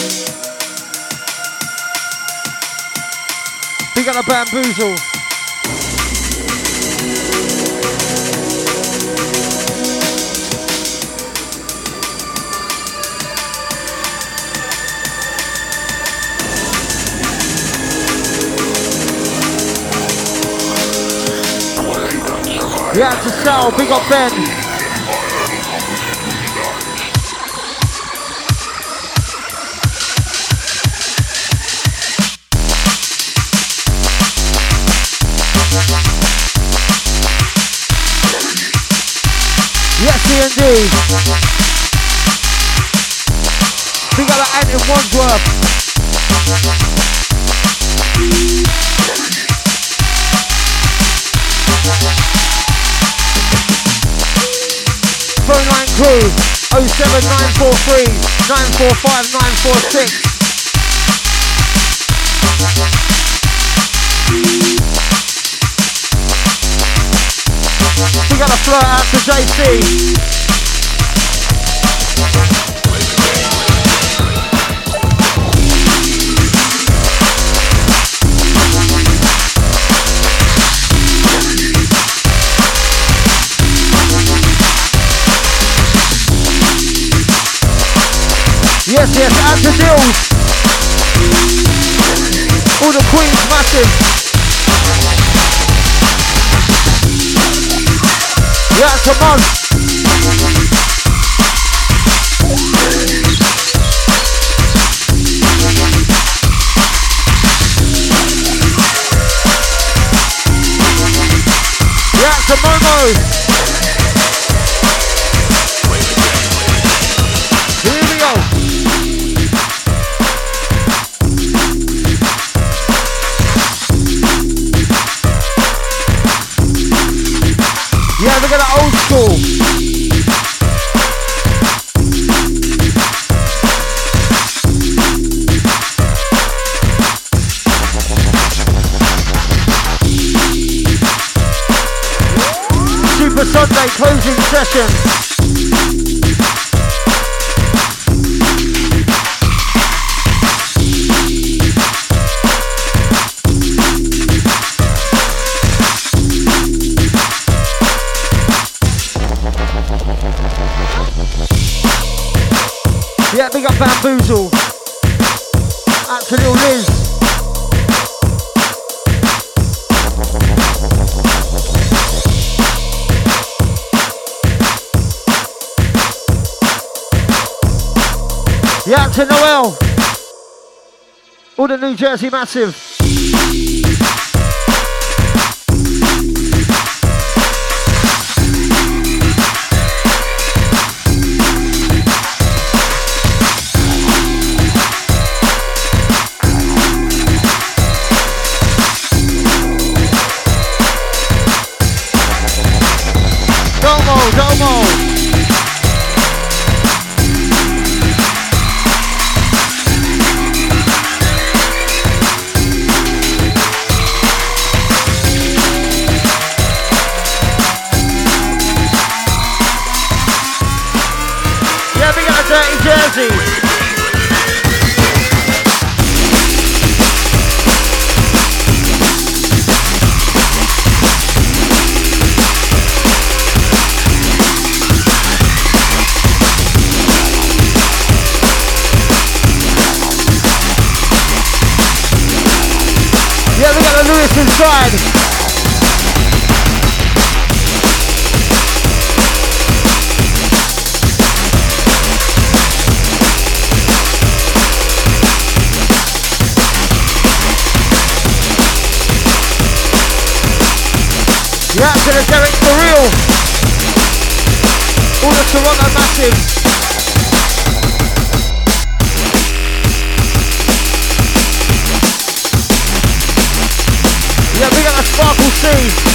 We got a bamboozle. Yeah, to Sal, big up Ben. Yes, D&D. We got an ant in Wandsworth. Phone line crew 07943 945 946. We got a flirt out to JC. Yes, out to Dills. All the Queens massive. Yeah, come on. Yeah, to Momo. Here we go. Yeah, look at that old school. Super Sunday closing session. Yeah, big up Bamboozle. Out to little Liz. Yeah, out to Noel. All the New Jersey massive. Domo. Yeah, we got a dirty Jersey. Yeah, we got the Lewis inside. Yeah, to the Derek for real. All the Toronto massive. Yeah, we got a Sparkle C.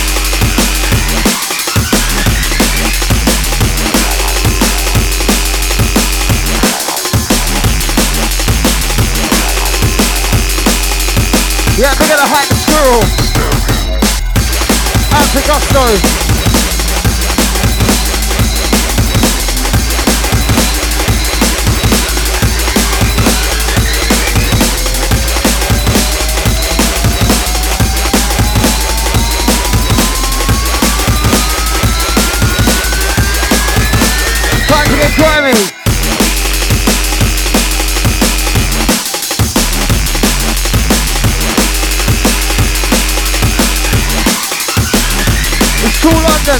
Yeah, we got a Hype Squirrel. Out to Gusto. Central London.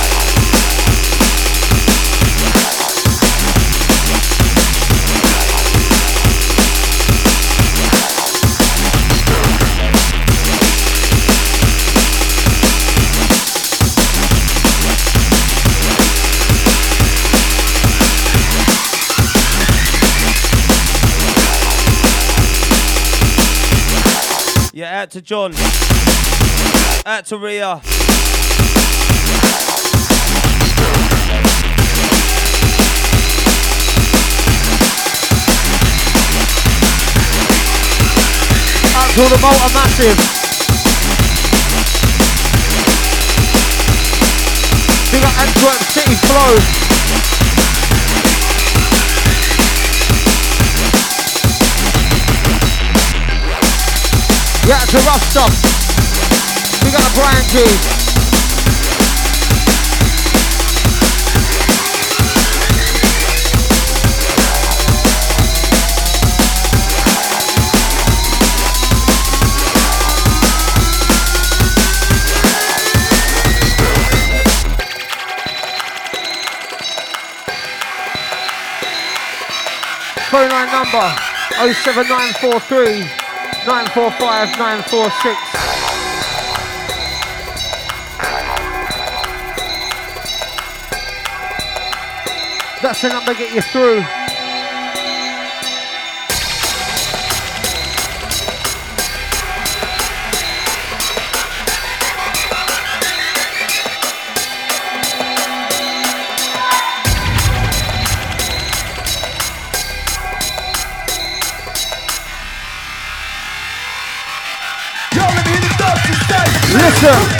Yeah, out to John. Out to Rhea. Out to the Malta Massive. We got Antwerp City Flow. Yeah, it's a rough stuff. We got a Brian G. Phone line number 07943 945 946. That's the number to get you through. Listen.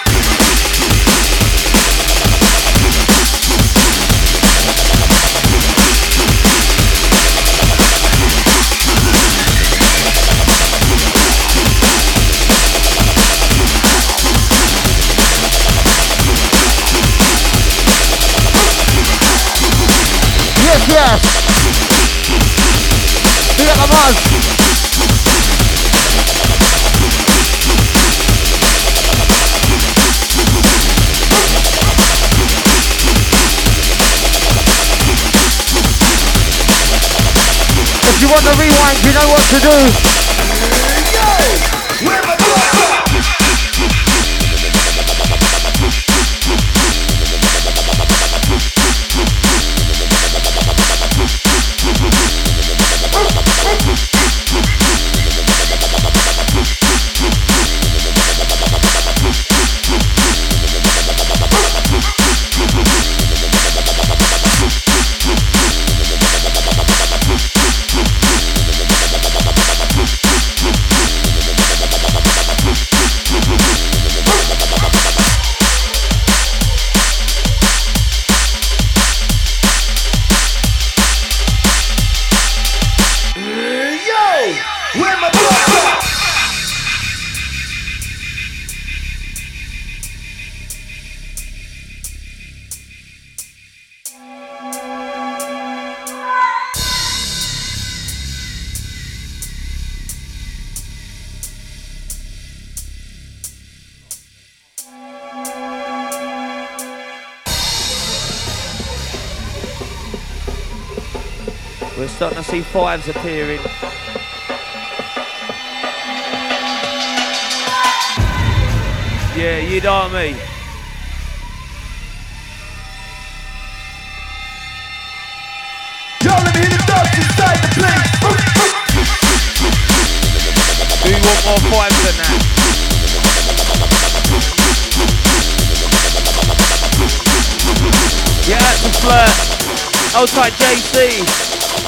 Yes. We got the buzz. If you want the rewind, you know what to do. We're starting to see fives appearing. Yeah, you know what I mean. Yo, let me hit the dust inside the place. Do you want more fives than that? Yeah, that's a flirt. Hold tight, JC.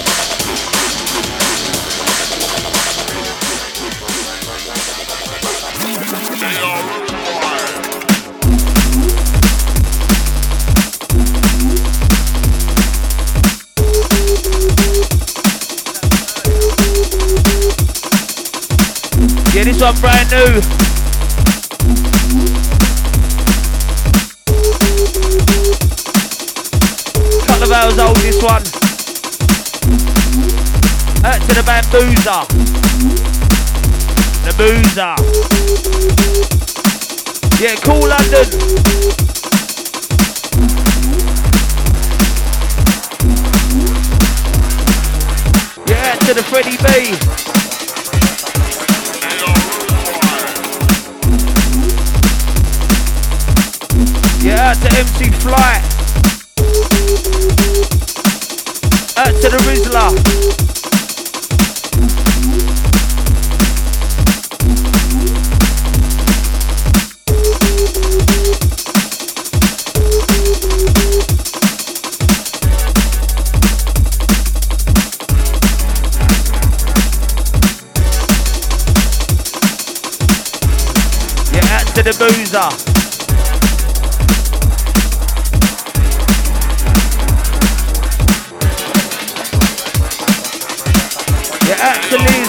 Yeah, this one brand new. Couple of hours old, this one. Out to the Bambuza. The Boozer. Yeah, cool London. Yeah, to the Freddie B. Yeah, out to MC Flight. Out to the Rizzler. Yeah, out to the Boozer. Yeah, out to Liz.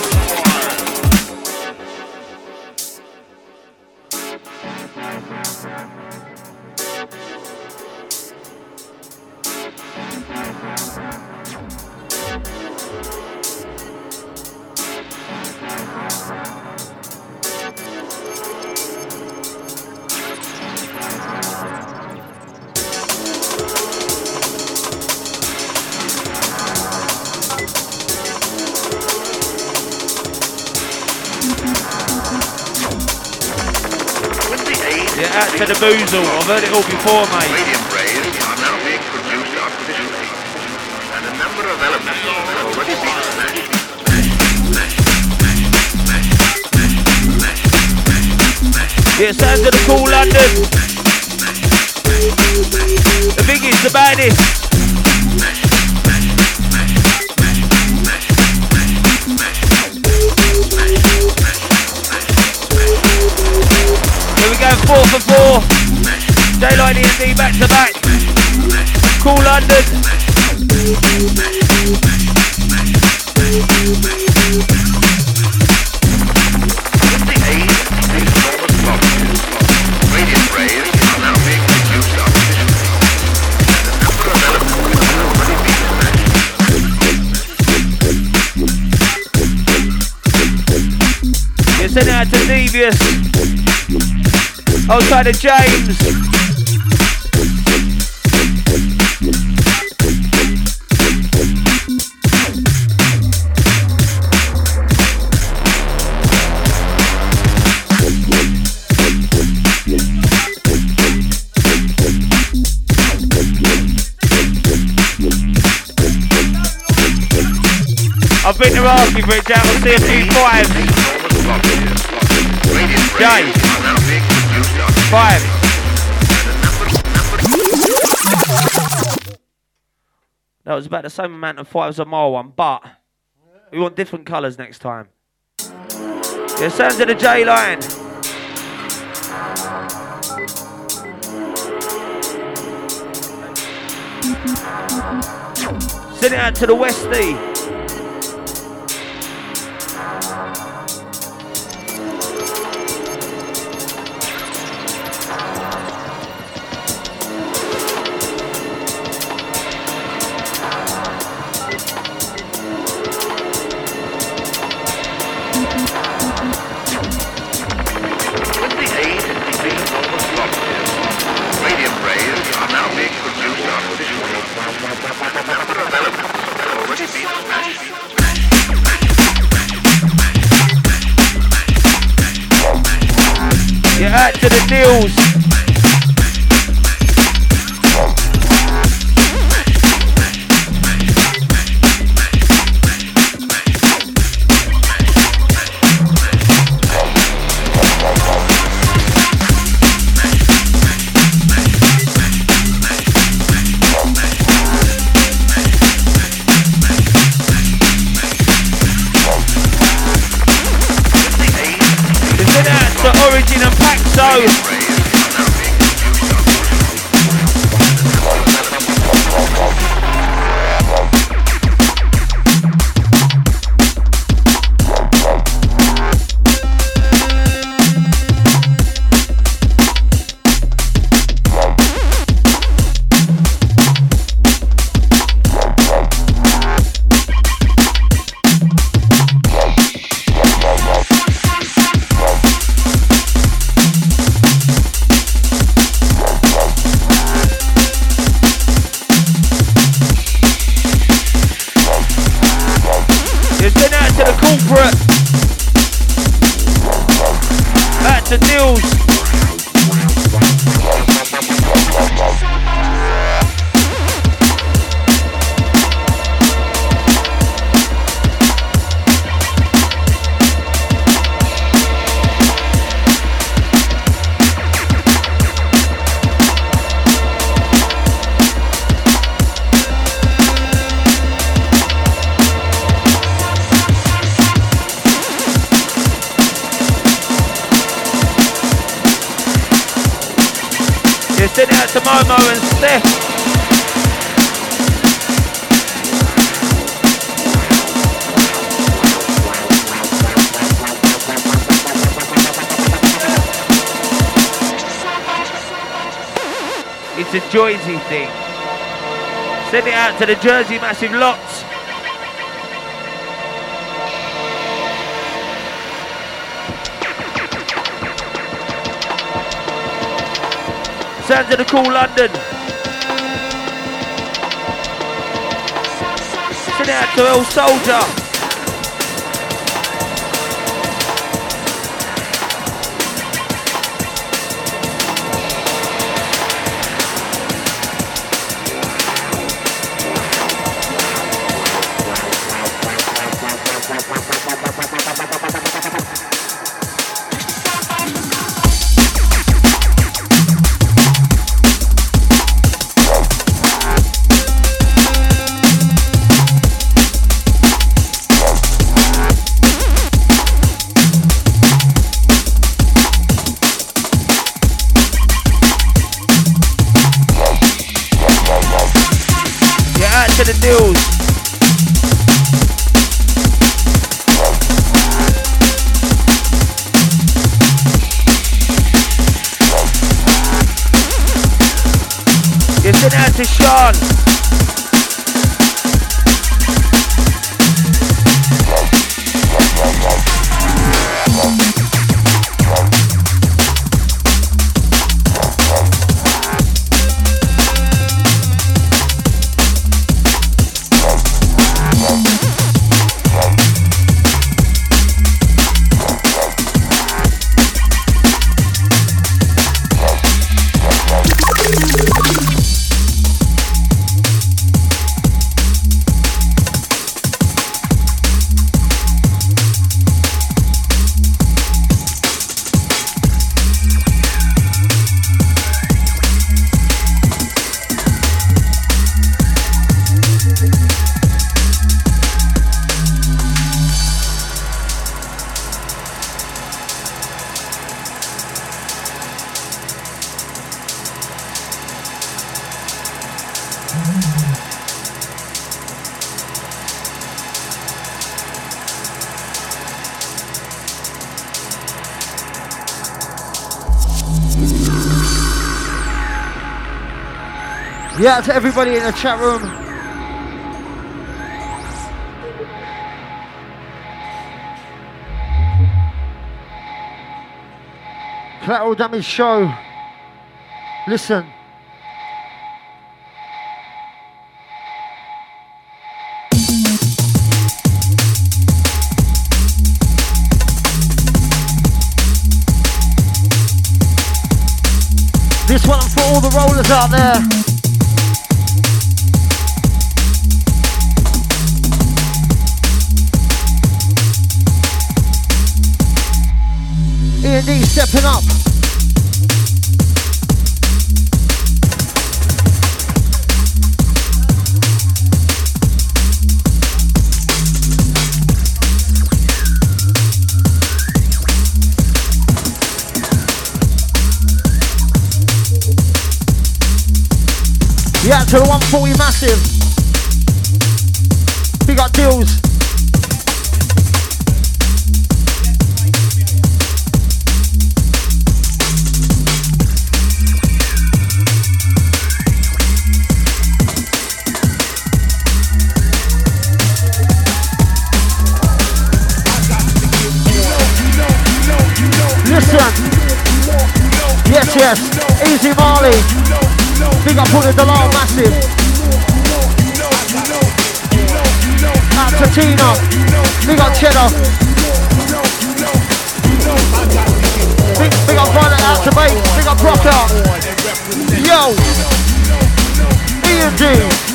Yeah, out to the Boozle. I've heard it all before, mate. Radium rays are now being produced artificially, and a number of elements have already been smashed. Yeah, sounds of the cool London. The biggest, the baddest. Here we go, 4 for 4. Daylight E&D back to back. Cool London. With the aid of these enormous blockages, radium rays are now being produced artificially, and a number of elements have already been smashed. You're sending out to Devious. Outside of James. I've been there asking for it, Jack. I'll see a few fives. Jay. 5. That was about the same amount of 5s on my one, but we want different colours next time. Yeah, sounds of the J line. Send it out to the Westie. Yeah, out to the deals. Origin and Paxo. out to the corporate. Out to Nils. Send it out to Momo and Steph. It's a Joyzy thing. Send it out to the Jersey Massive lots. Sounds of the cool London. Send it out to El Soldier. To the deals. You send out to Sean. Yeah, to everybody in the chat room. Collateral Damage Show. Listen. This one for all the rollers out there. E&D stepping up. Yeah, to the 140 Massive. Big up deals. Listen. Yes, yes. Easy Marley. Big up all the Dalal Massive. Out to Tina. Big up Soldier. Big up Violet out to base. Big up Rocker. Yo. E&D.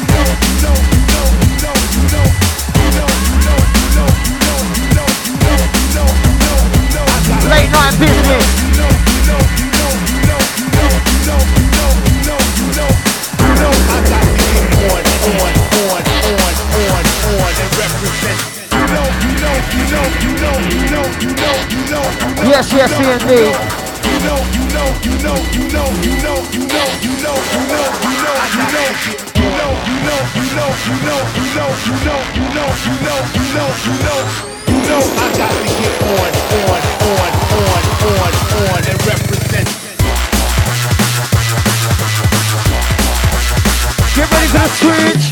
Late night business. Yes, yes, C&D. And represent. Get ready for the switch.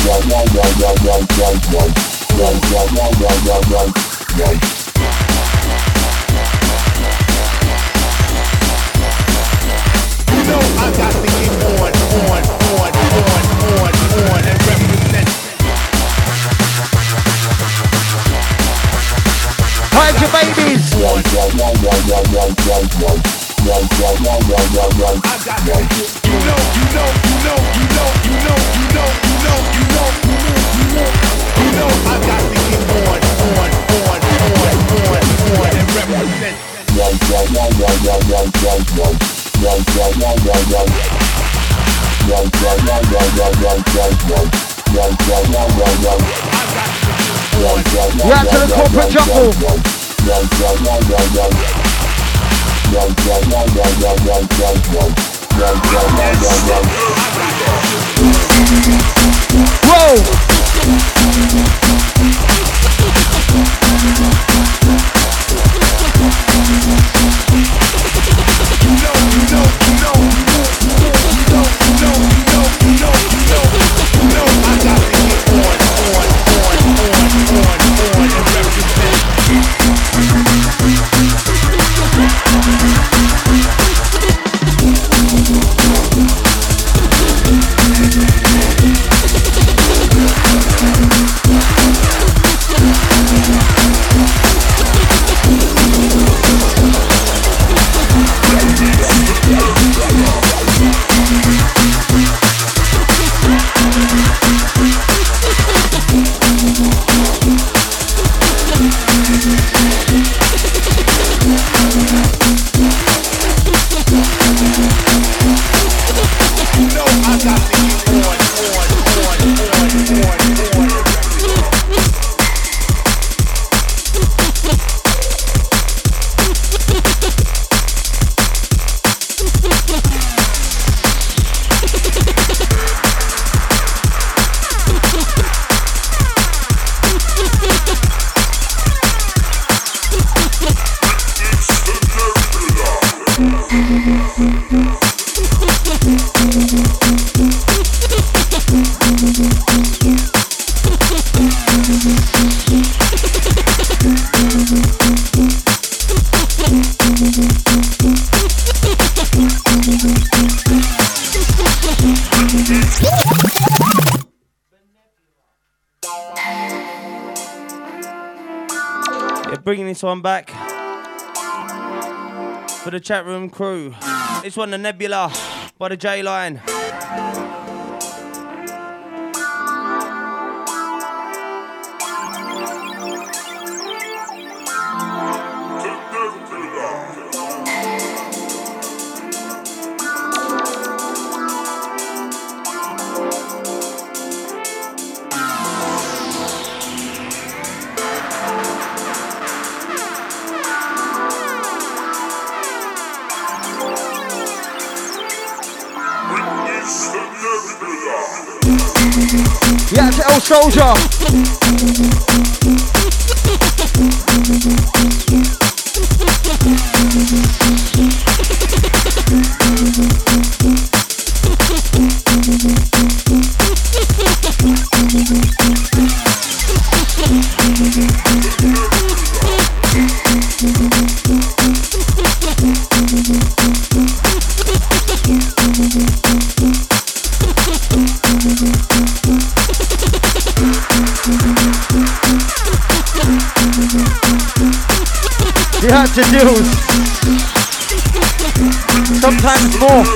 I got to get on and represent. Hide your babies. I got to get, I got to get on and represent. Yeah, to the corporate jungle. Whoa! Bringing this one back for the chat room crew. This one, the Nebula by the J Line. Yeah, to El Soldier. The answer deals. Sometimes more.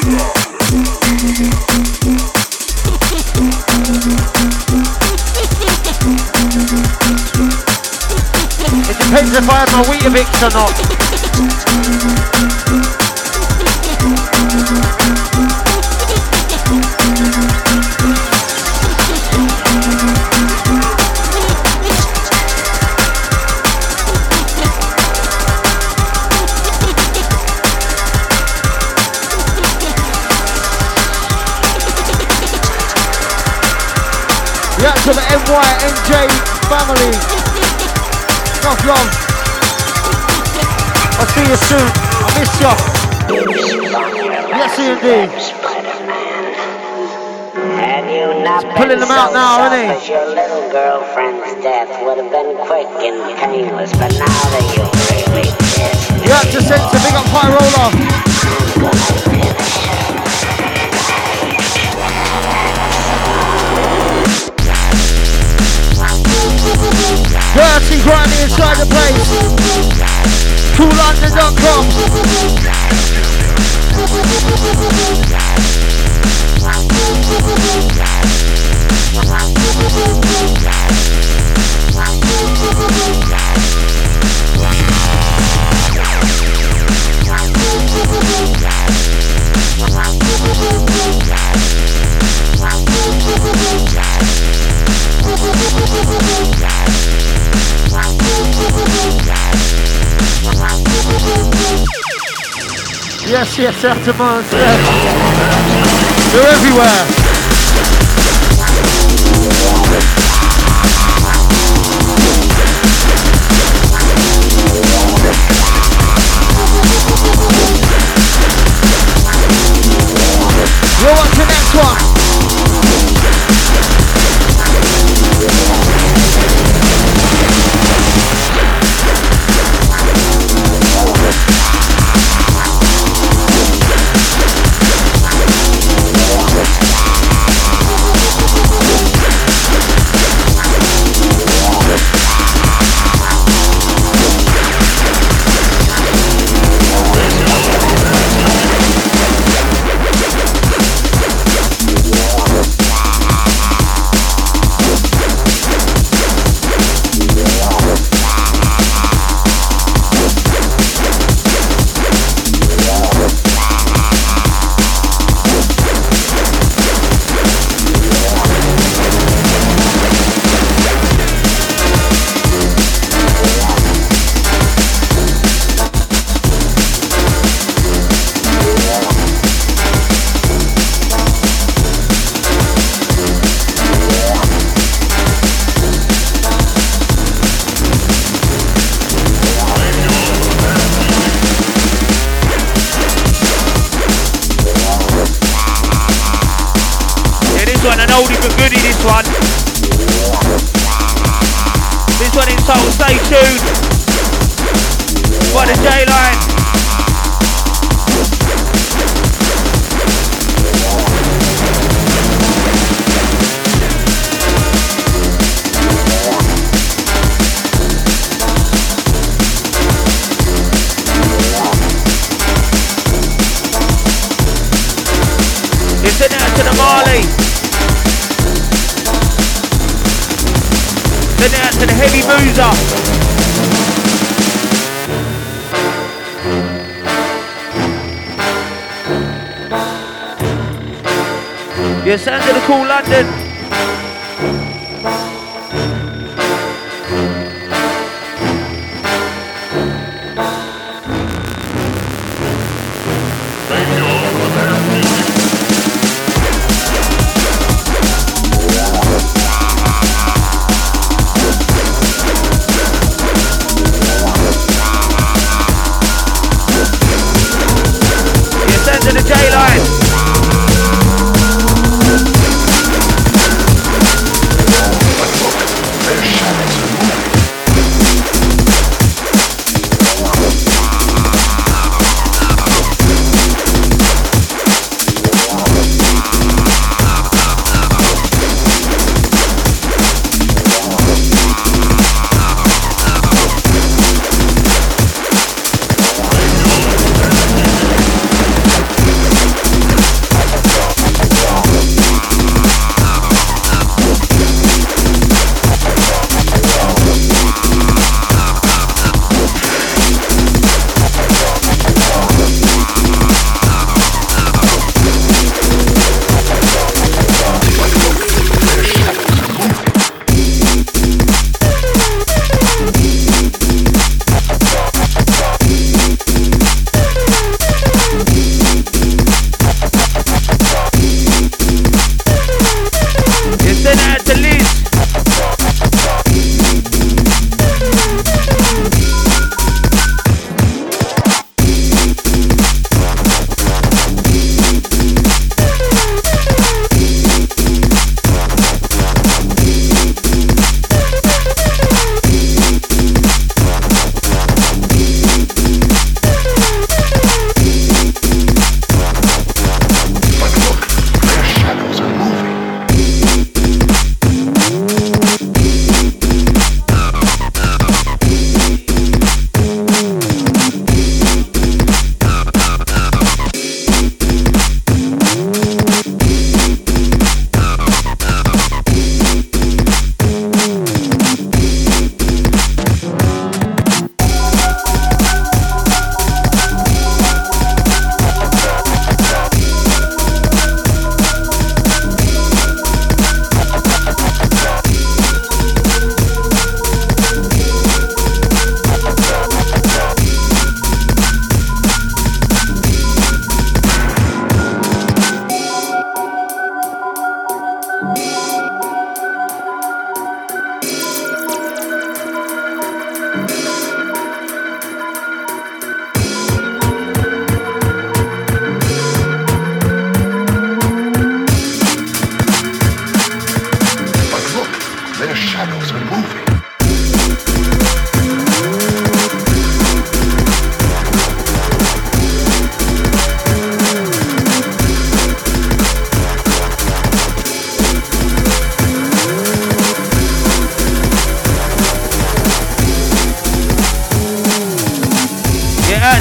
It depends if I have my Weetabix or not. Yeah, to the NYNJ family. Enough love. I'll see you soon. I miss you. Yes, indeed. Pulling them out now, isn't he? Your little girlfriend's death would have been quick and painless, but now that you really did. You have to send to big up High Roller. Dirty grinding inside the place. CoolLondon.com. Yes, yes, aftermath, yes. They're everywhere. You're on to the next one. oldie but goodie, this one. This one in Soul, stay tuned. By the J-Line. Send it out to the Marley. Send it out to the Heavy Boozer. Yeah, sound to the Cool London.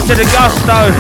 to the Gusto.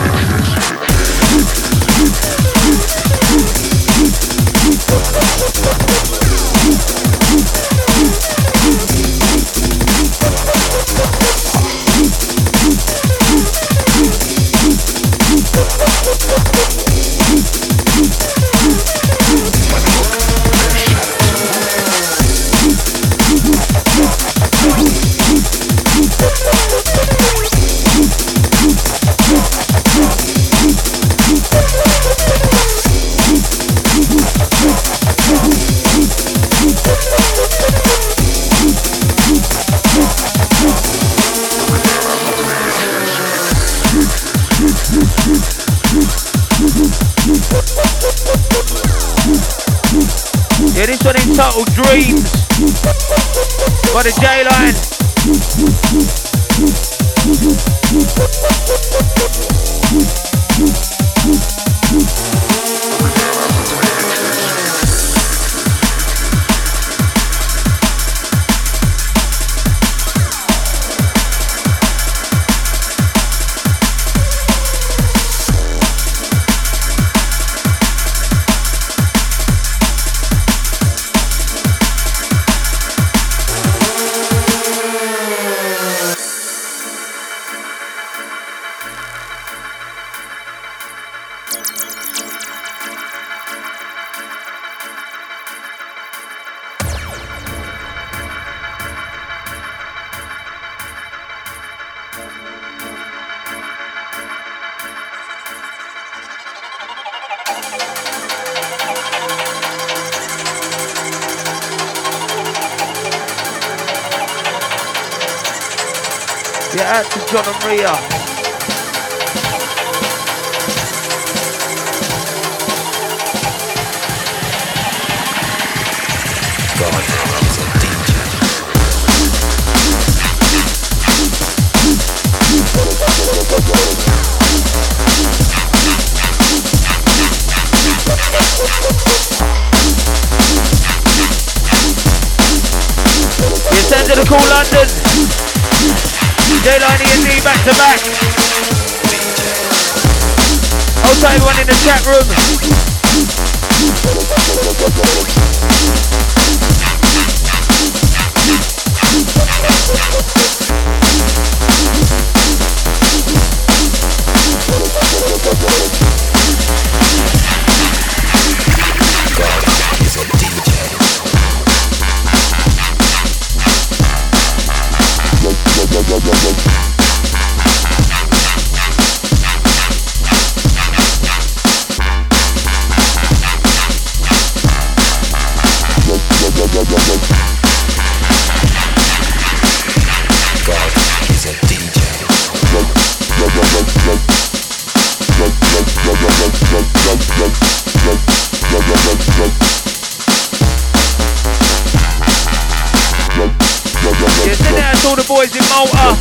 Yeah, this one entitled Dreams by the J-Line. Yeah, out to John and Rhea. You send to the Cool London. J-Line E&D back to back. Also everyone in the chat room. God is a DJ. Yeah, send it out to all the boys in Malta.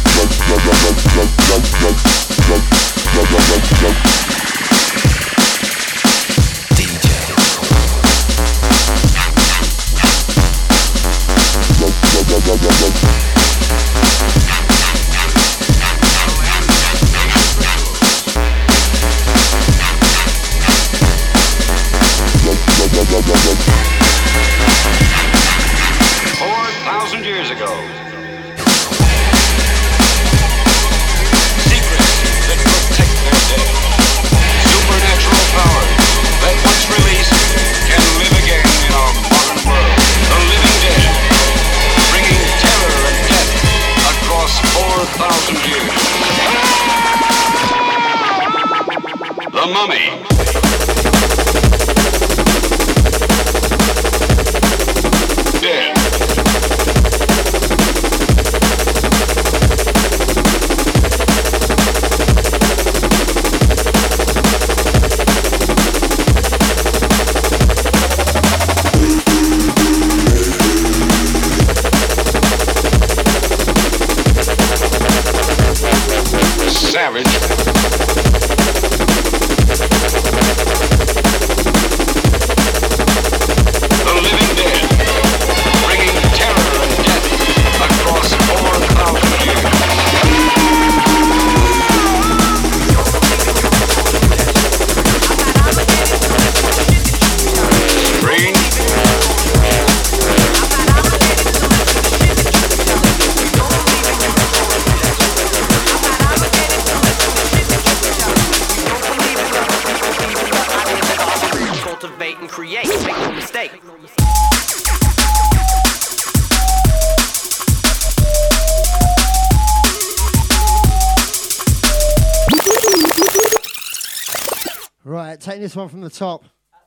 Right, taking this one from the top.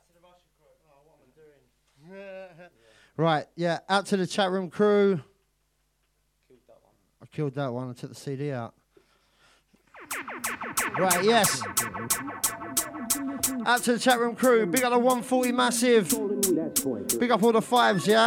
Right, yeah, out to the chat room crew. I killed that one. I took the CD out. Right, yes. Out to the chat room crew. Big up the 140 massive. Big up all the fives, yeah?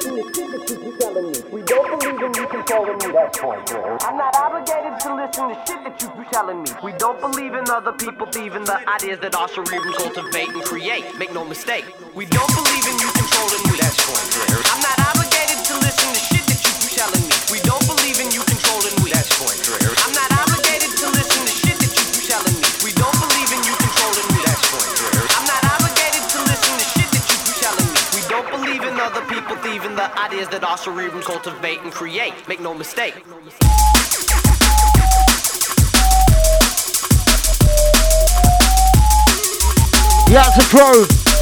We don't believe in you controlling me, that's point. I'm not obligated to listen to shit that you telling me. We don't believe in other people thieving the ideas that our cerebrums cultivate and create. Make no mistake. We don't believe in you controlling me, that's point. I'm not obligated to listen to shit that you telling me. We don't believe in you controlling me, that's point. I'm not obligated to listen to shit that you telling me. We don't believe in you controlling me, that's point. I'm not obligated to listen to shit that you telling me. We don't believe in other people thieving the ideas that our cerebrums cultivate and create. Make no mistake. Yeah, it's a crow.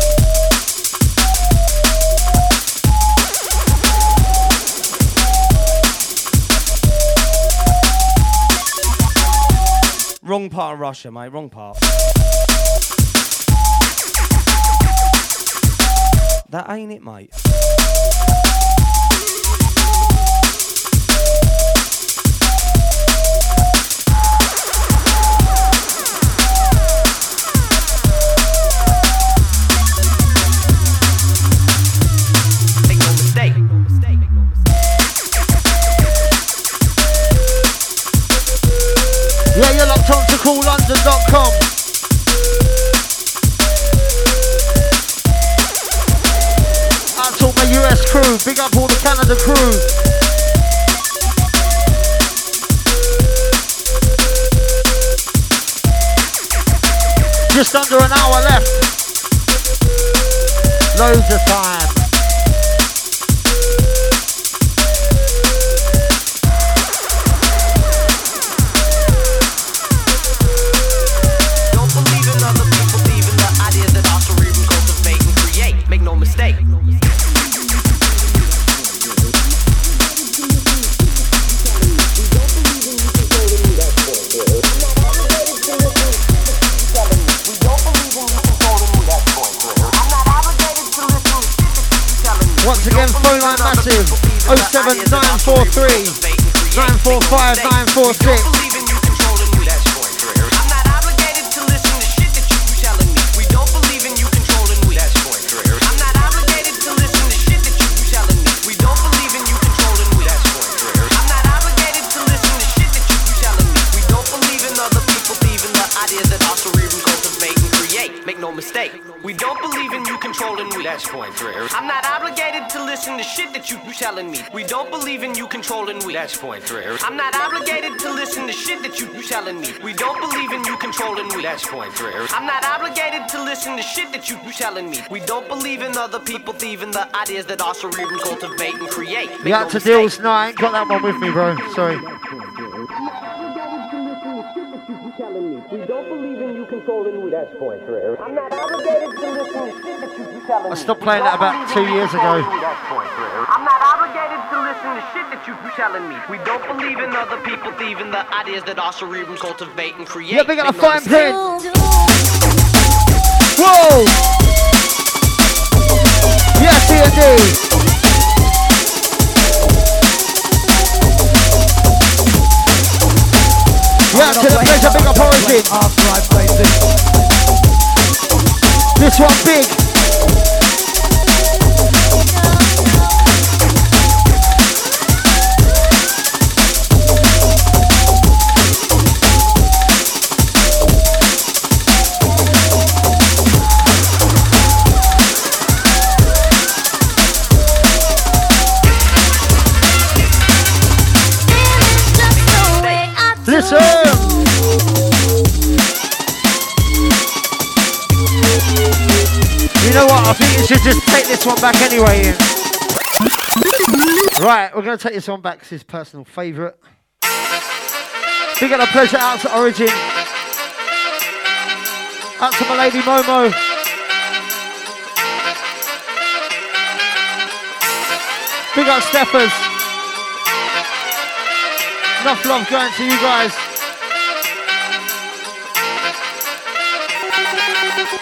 Wrong part of Russia, mate. Wrong part. That ain't it, mate. Yeah, you're locked on to CoolLondon.com. Out to all my US crew, big up all the Canada crew. Just under an hour left. Loads of time. Make no mistake. Once again, phone line massive 07943 945 946. We don't believe in you controlling me, that's point. I'm not obligated to listen to shit that you telling me. We don't believe in you controlling me, that's point. I'm not obligated to listen to shit that you telling me. We don't believe in you controlling me, that's point. I'm not obligated to listen to shit that you telling me. We don't believe in other people thieving the ideas that our cerebrums cultivate and create. You out to deals? No, I ain't got that one with me, bro. Sorry. We don't believe in you controlling me, that's point. I'm not obligated to listen to shit that you telling me. I stopped playing that about 2 years ago. I'm not obligated to listen to shit that you telling me. We don't believe in other people thieving the ideas that our cerebrums cultivate and create. Yeah, big up the fine print. Whoa! Yes, indeed. Yeah, to the pleasure, big up Origin. This one big. Listen! You know what? I think you should just take this one back anyway, Ian. Right, we're going to take this one back because it's personal favourite. Big up the pleasure out to Origin. Out to my lady Momo. Big up Steppers. Enough love going to you guys.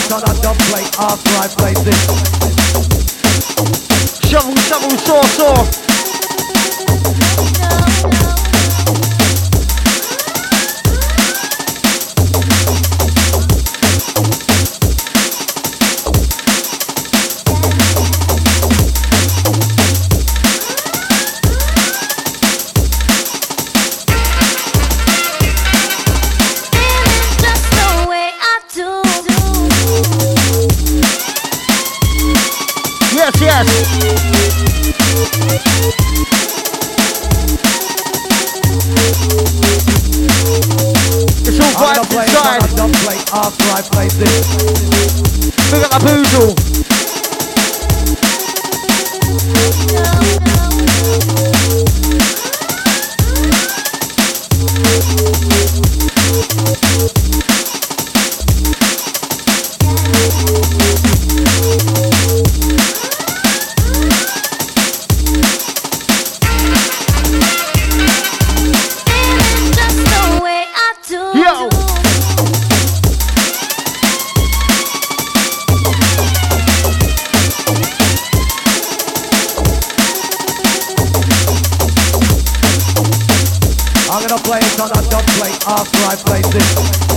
bass on a dub plate after I play this. Shovel, shovel, saw, saw. Yes, yes. It's all vibes inside. After I play this. Look at my boozle. After I play this.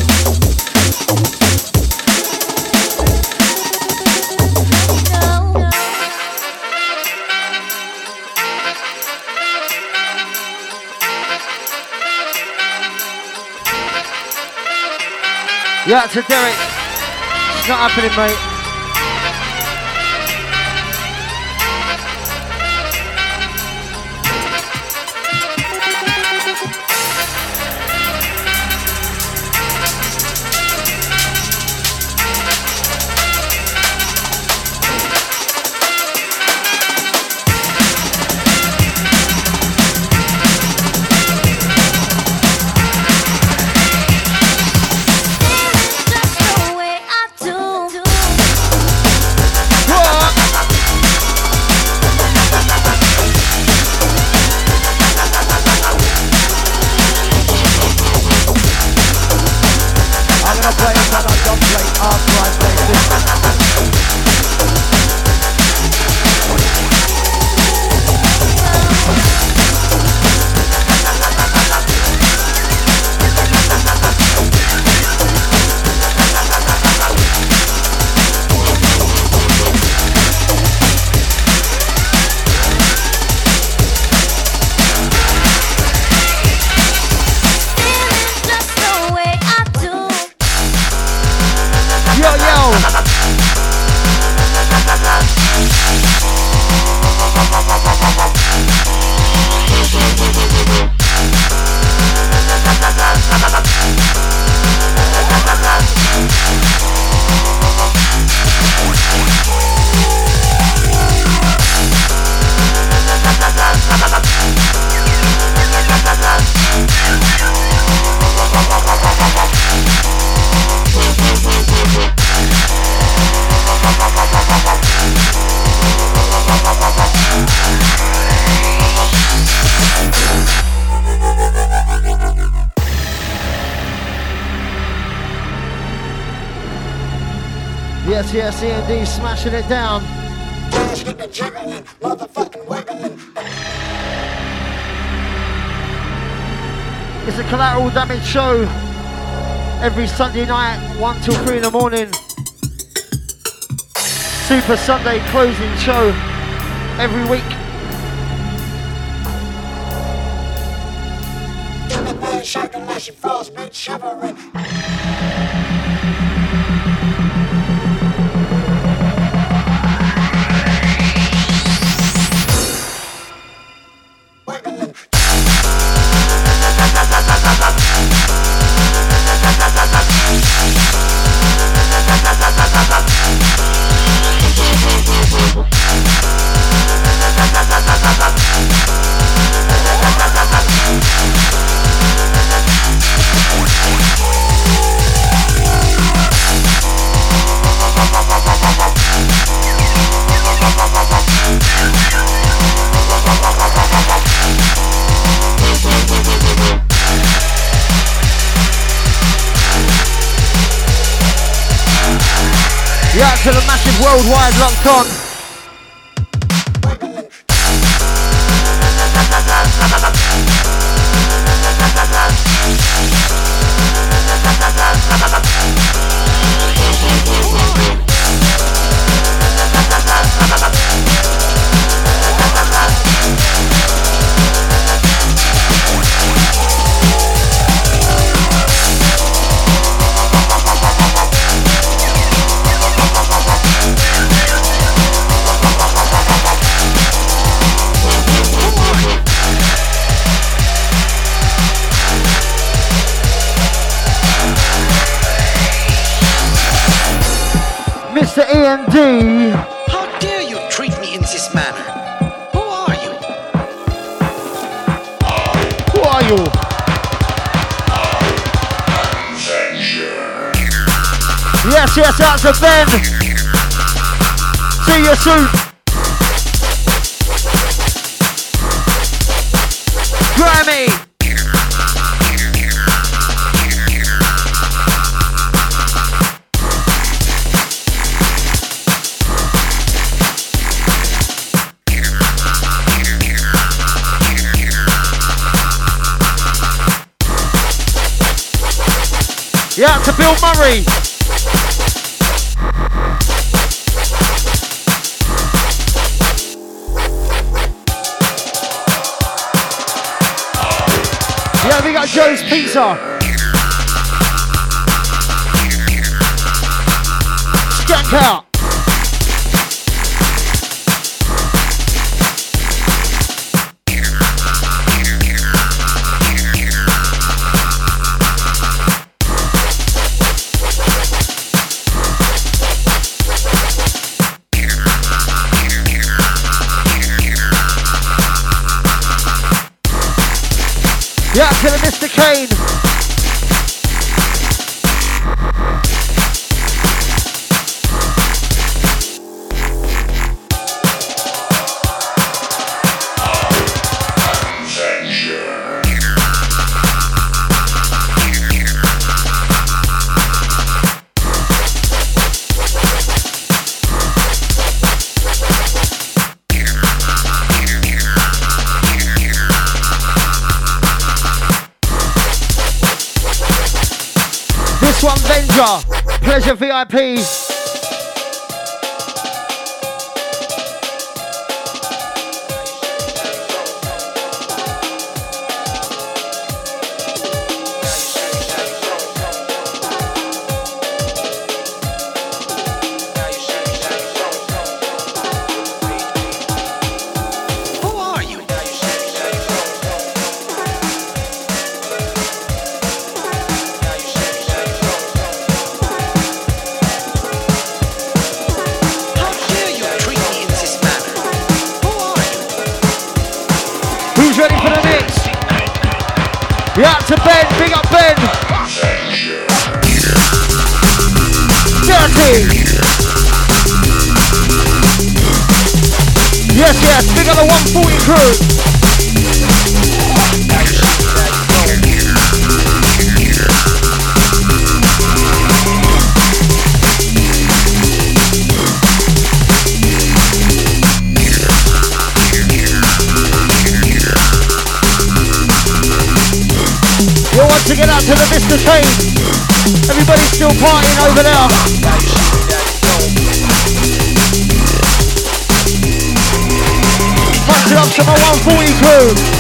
Yeah, to Derek. It's not happening, mate. Yes, EMD smashing it down. It's a Collateral Damage show every Sunday night, 1 till 3 in the morning. Super Sunday closing show every week. to the massive worldwide locked on. Mr. EMD. How dare you treat me in this manner? Who are you? Who are you? Yes, yes, that's a Ben. See you soon. Grammy. Yeah, to Bill Murray. Yeah, we got Joe's Pizza. Skank out. Yeah, to the Mr. Kane. This one, Venja, Pleasure VIP. Who are you? How dare you treat me in this manner? Who are you? Who's ready for the mix? Yeah, to Ben, big up Ben. Dirty. Yes, yes, big up the 140 crew. You want to get out to the Mr. Kane. Everybody's still partying over there. Punch it up to my 140 crew.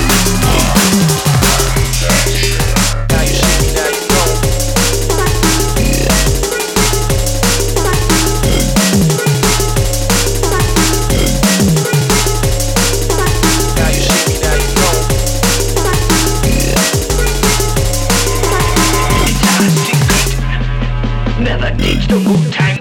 Never teach the Wu-Tang.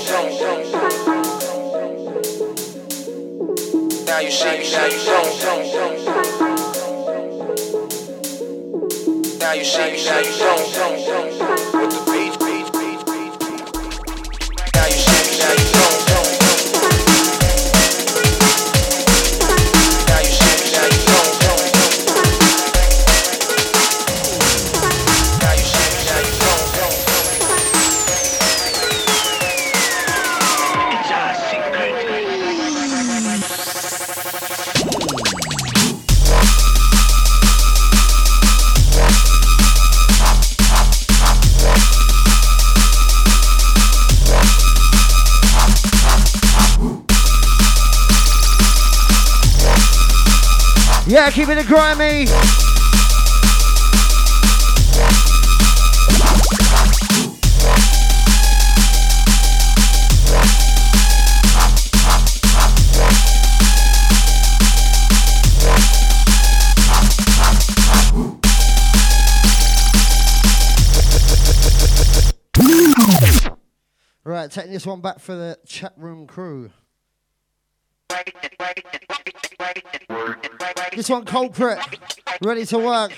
Now you see me, now you don't. Now you see me, now you don't. With the beat. Now you see me, now you don't. Now you see me, now you don't. Now you see me, now you don't. It's our secret. Yeah, keeping it grimy. Right, taking this one back for the chat room crew. This one, Culprit, ready to work.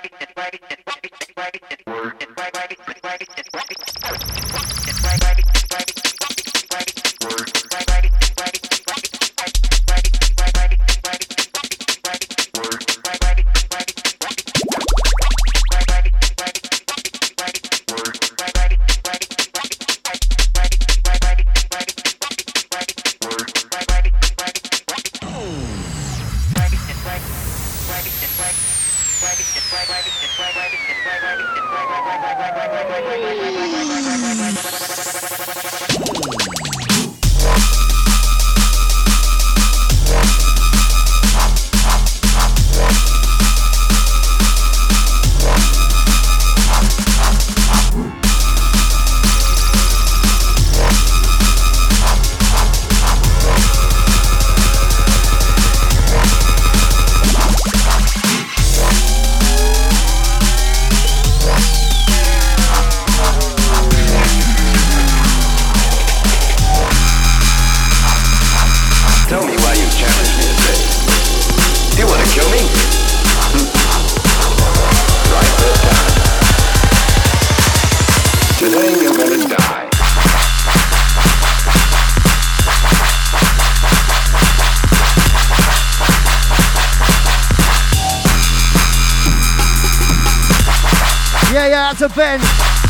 Yeah, out to Ben.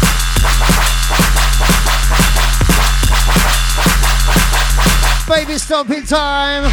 Baby stomping time.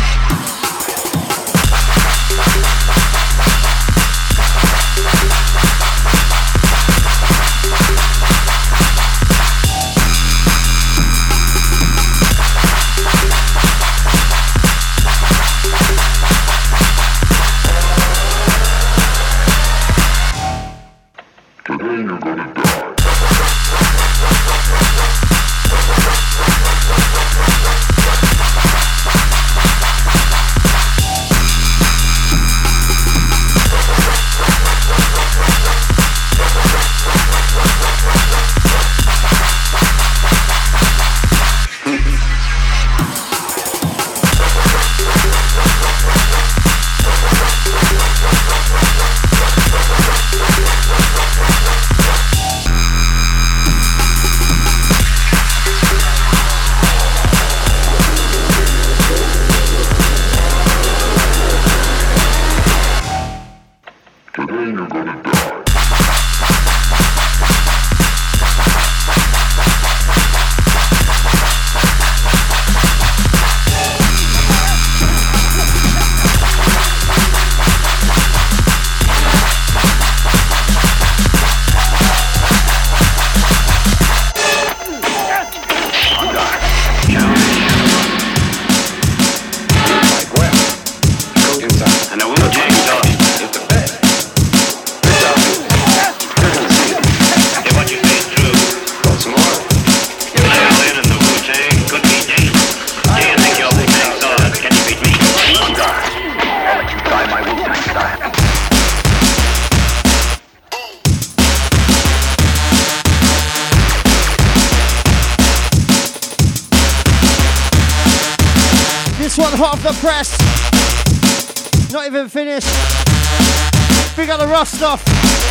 hot off the press. Not even finished. Big up the rust off.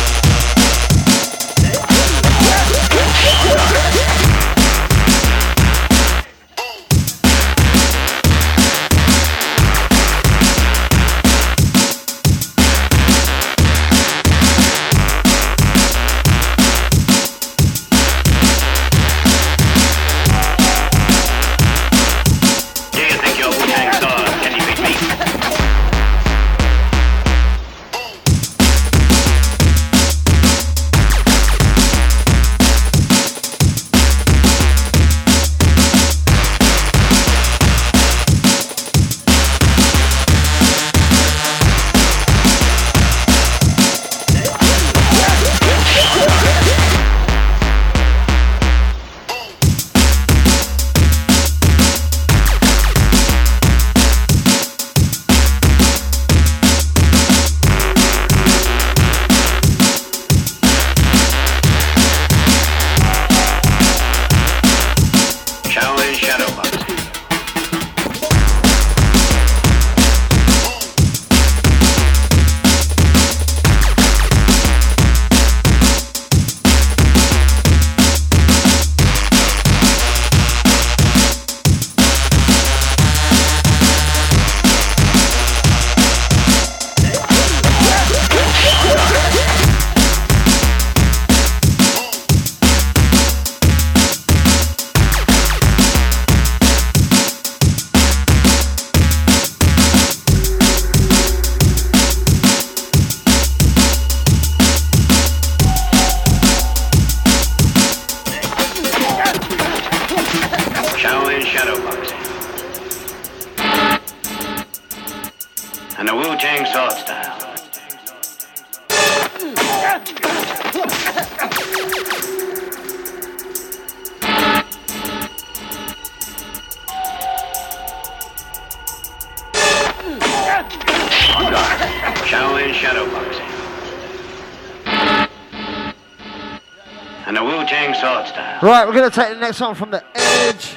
Right, we're going to take the next one from the edge.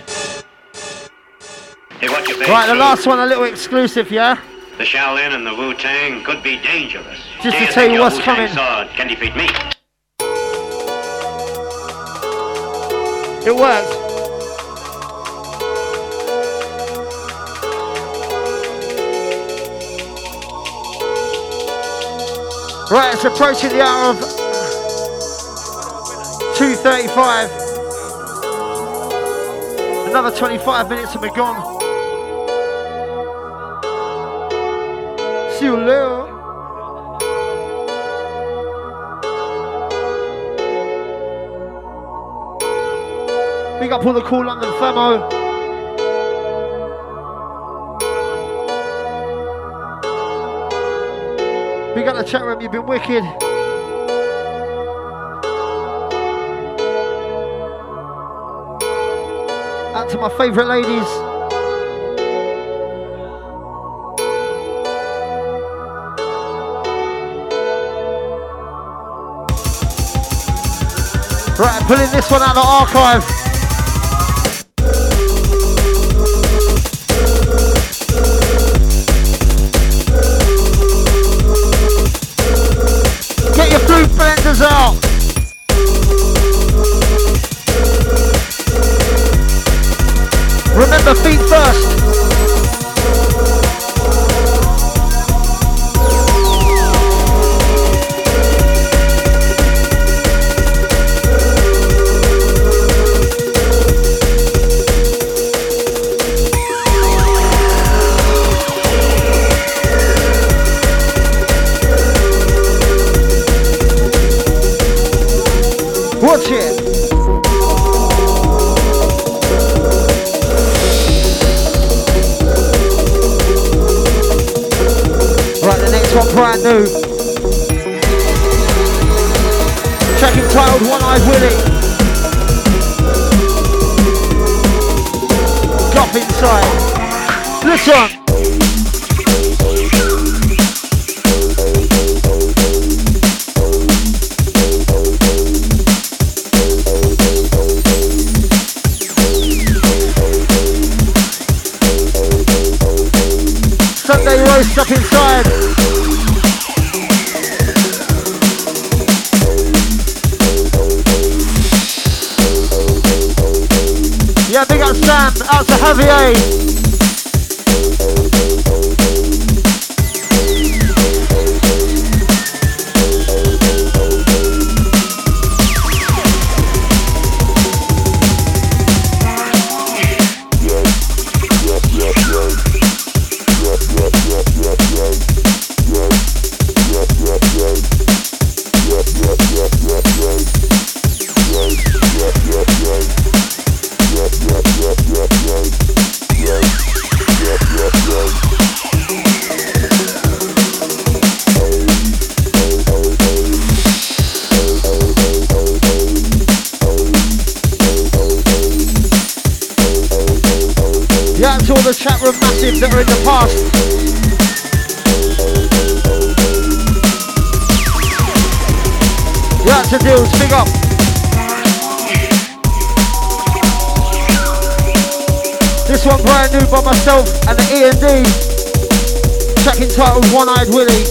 Right, the last one, a little exclusive, yeah? The Shaolin and the Wu-Tang could be dangerous. Just to tell you what's coming. Sword can defeat me. It worked. Right, it's approaching the hour of 2:35. Another 25 minutes and we're gone. See you later. Big up all the cool London famo. Big up the chat room, you've been wicked. Out to my favourite ladies. Right, pulling this one out of the archive. Get your flute blenders out. Remember, feet first. Watch it. Right, the next one brand new. Track entitled One-Eyed Willie. Goth inside. Listen. Chris up inside. Yeah, big up Sam, out to Javier. The chat room massive that are in the past. Yeah, to deals, big up. This one brand new by myself and the E&D. Track entitled One-Eyed Willie.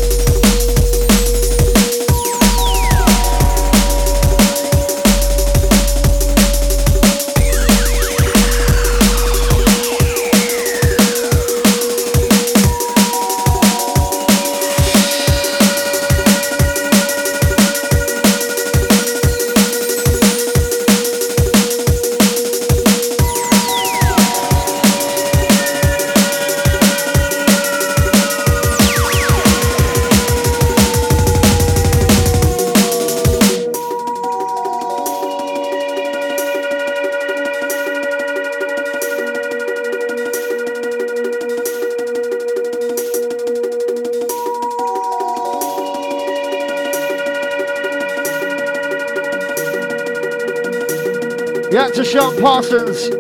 Yeah, to Sean Parsons.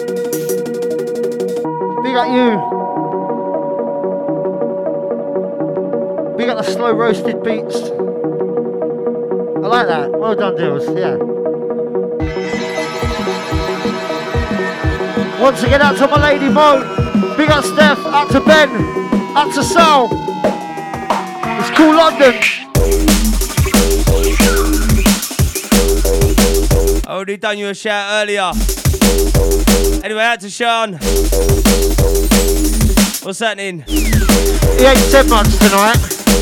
Big up you. Big up the slow roasted beats. I like that. Well done, Dills. Yeah. Once again, out to my lady Mo. Big up Steph. Out to Ben. Out to Sal. It's cool London. I already done you a shout earlier. Anyway, out to Sean. What's happening? He ain't said much tonight.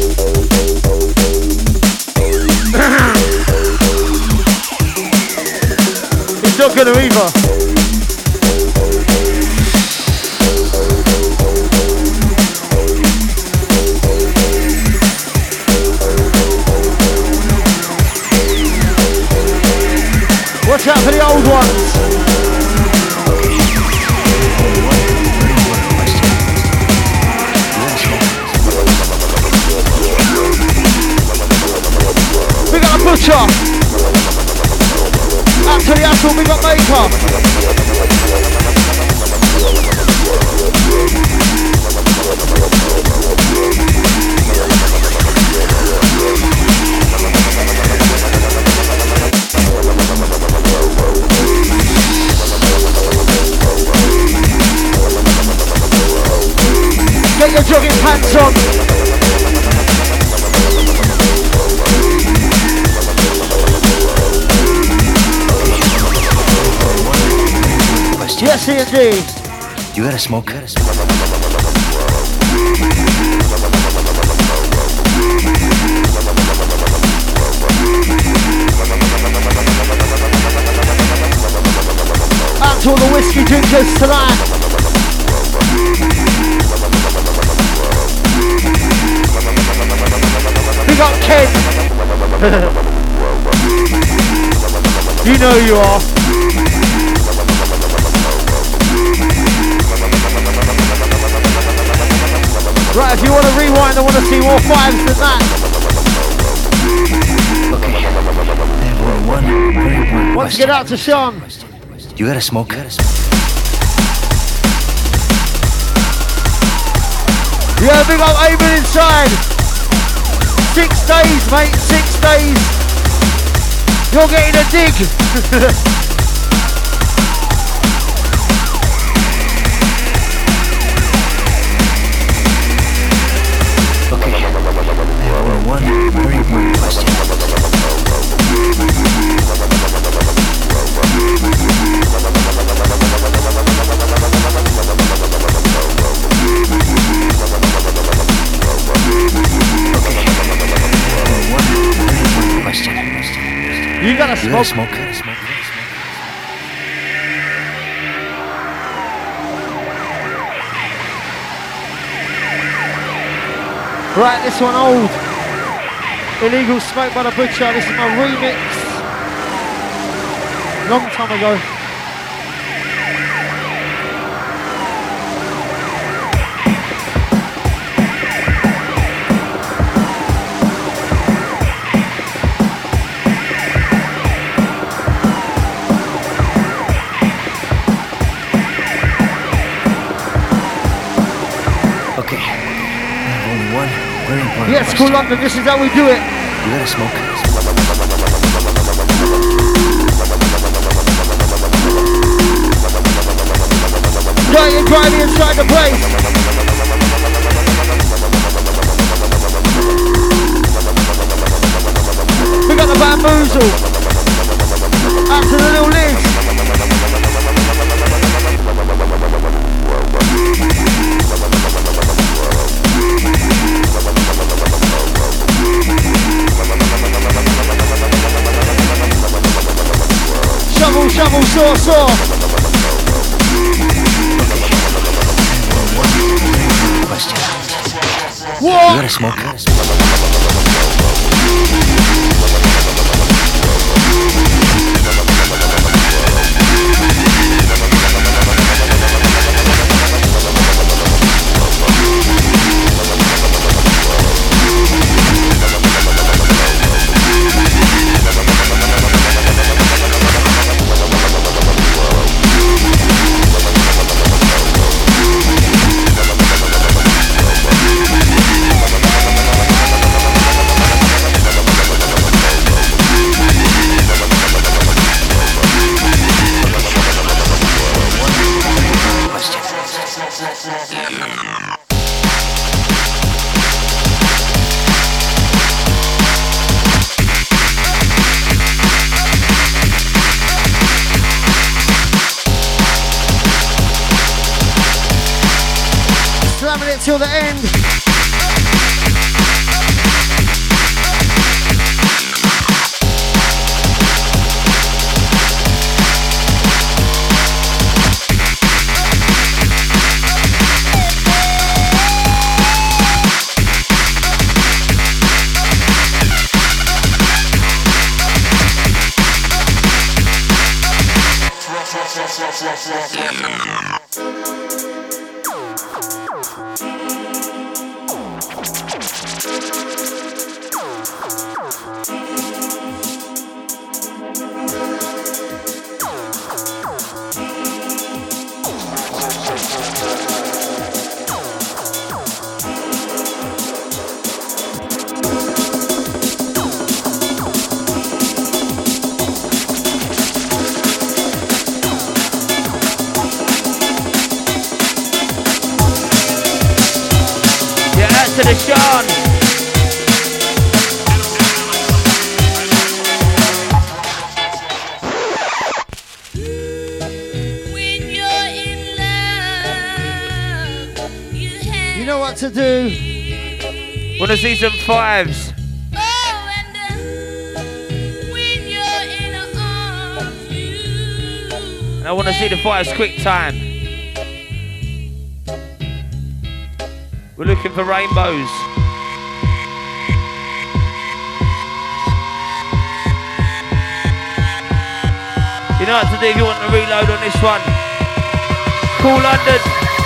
He's not gonna either. Watch out for the old ones. We got a butcher. Out to the asshole, we got Maker. Get your jogging pants on. Yes, indeed. You gotta smoke. Out to all the whiskey drinkers tonight. Big up Ken. You know you are. Right, if you want to rewind, I want to see more fives than that. Okay. Once get out to Sean. You gotta smoke. Yeah, big up Eamon inside. 6 days, mate, 6 days. You're getting a dig. gotta You gotta smoke. smoke. Right, this one old. Illegal Smoke by the Butcher. This is my remix. Long time ago. Okay. I have only one very important Yes, question. cool London, this is how we do it. You gotta smoke. Dirty and grimy inside the place. We got the Bamboozle. Out to the little Liz. Shovel, saw. Question. What? You gotta smoke. Slamming it till the end. To the Sean. You know what to do. Wanna see some fives? And I wanna see the fives quick time. We're looking for rainbows. You know what to do if you want to reload on this one. Cool London.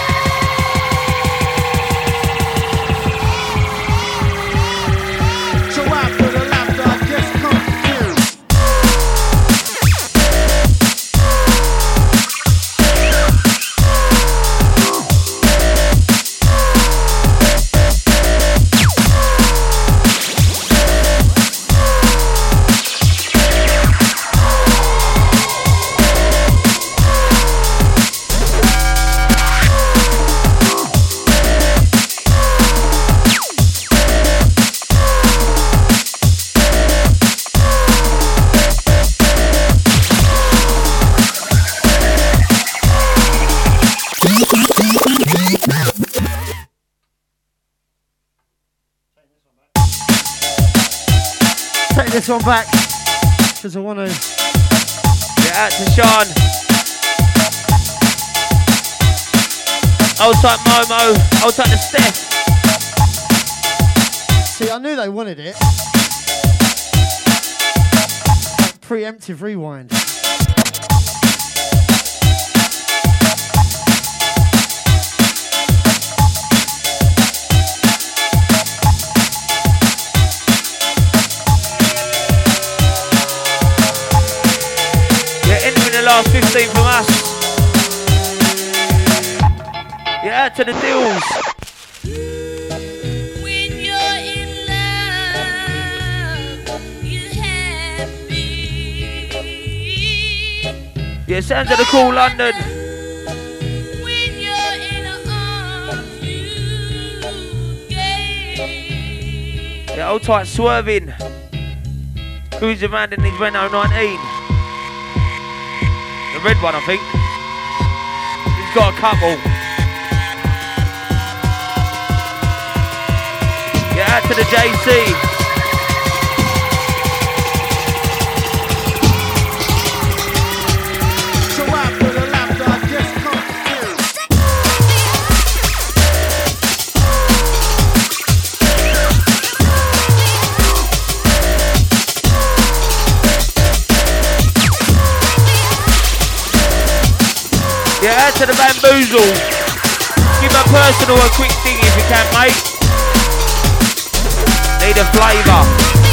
So after the laughter, I guess come through. Take this one back. because I want to. Yeah, out to Sean. Old type Momo. Old type to Steph. See, I knew they wanted it. Preemptive rewind. Last 15 from us. Yeah, out to the deals. When you're in love, you happy. Yeah, sounds of the cool London. When you're in arms, you gay. Yeah, old tight swerving. Cruising around in his Renault 19. Red one, I think. He's got a couple. Yeah, out to the JC. So after the laughter, I just come through. Yeah, out to the Bamboozle. Give my personal a quick thing if you can, mate. Need a flavour.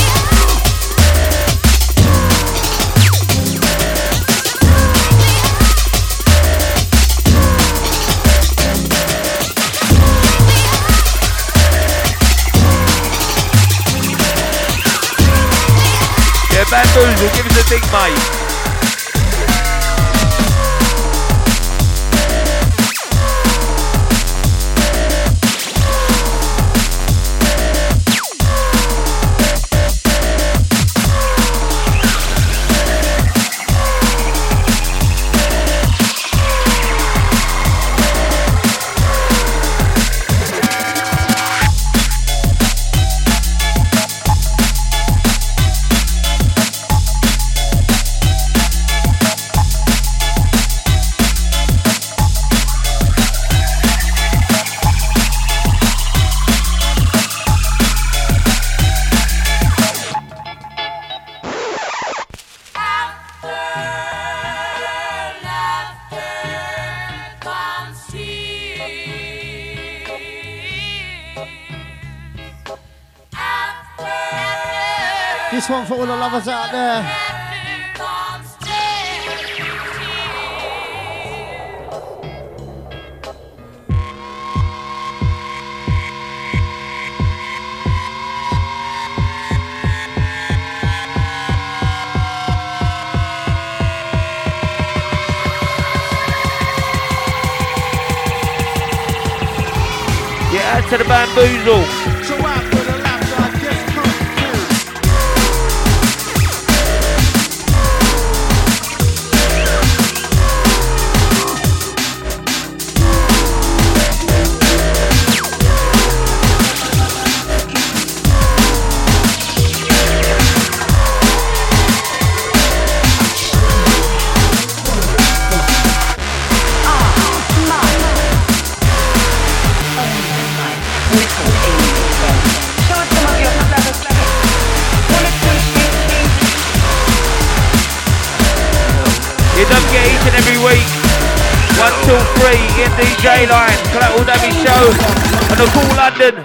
Yeah, Bamboozle, give us a thing, mate. This one for all the lovers out there. Yeah, out to the Bamboozle. So after the laughter, I just come through. You don't get each and every week. 1 till 3 in DJ line. Collateral Dummy Show on the cool London.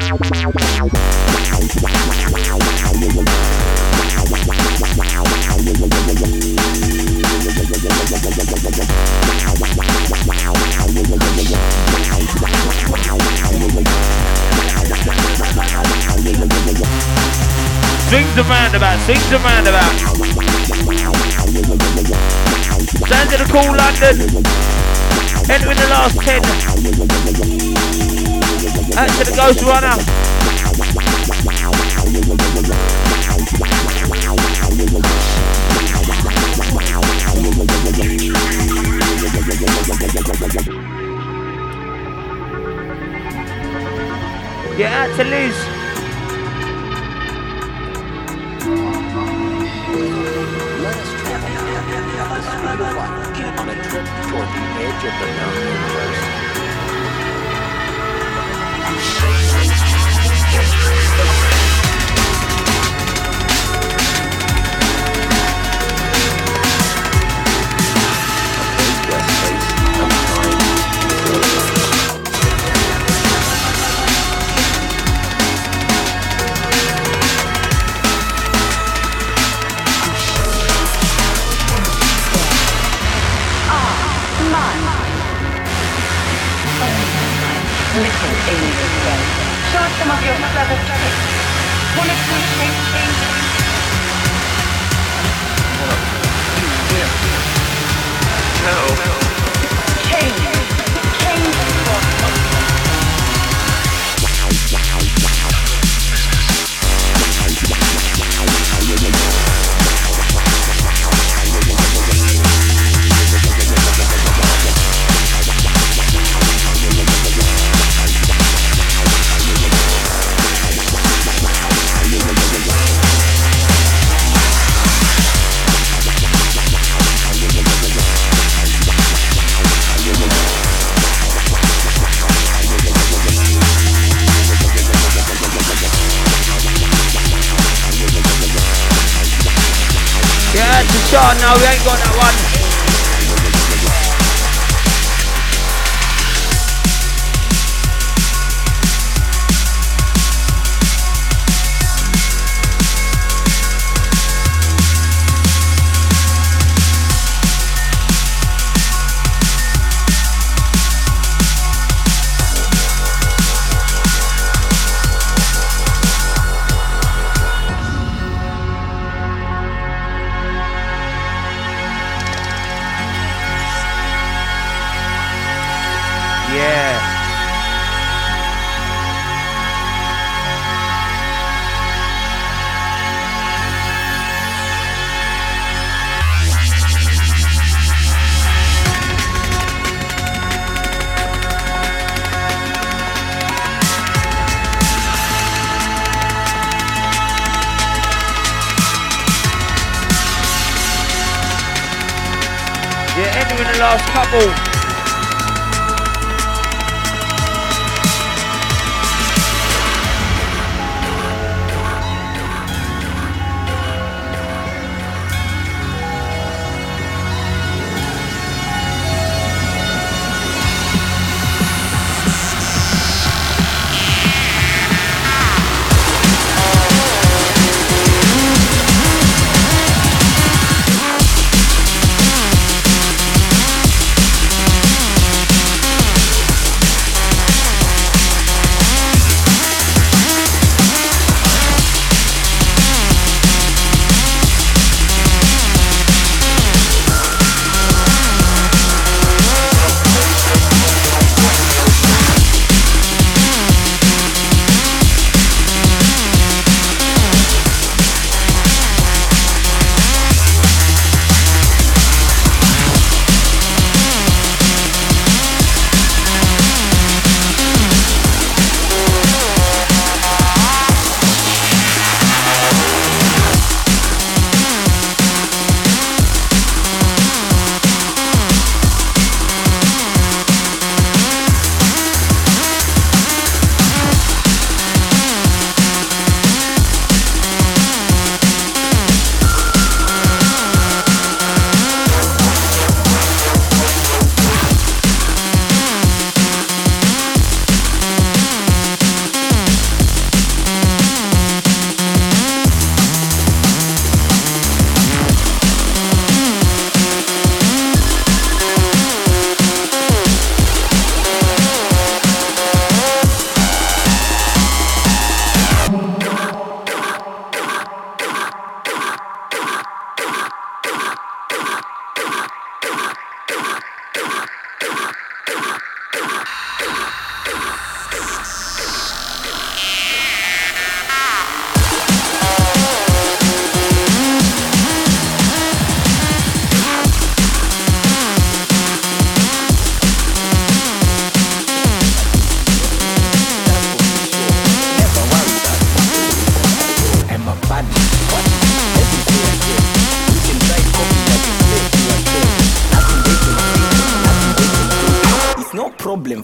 Swings and roundabouts, swings and roundabouts. Sounds of the cool London. Entering the last 10. Out to the Ghost Runner. Yeah, out to Liz. Let us travel at the speed of light on a trip toward the edge of the known universe. Listen, alien friend. Show us some of your clever tricks. Wanna see shape change? Change. Change your Sean, no, we ain't got that one. Last couple.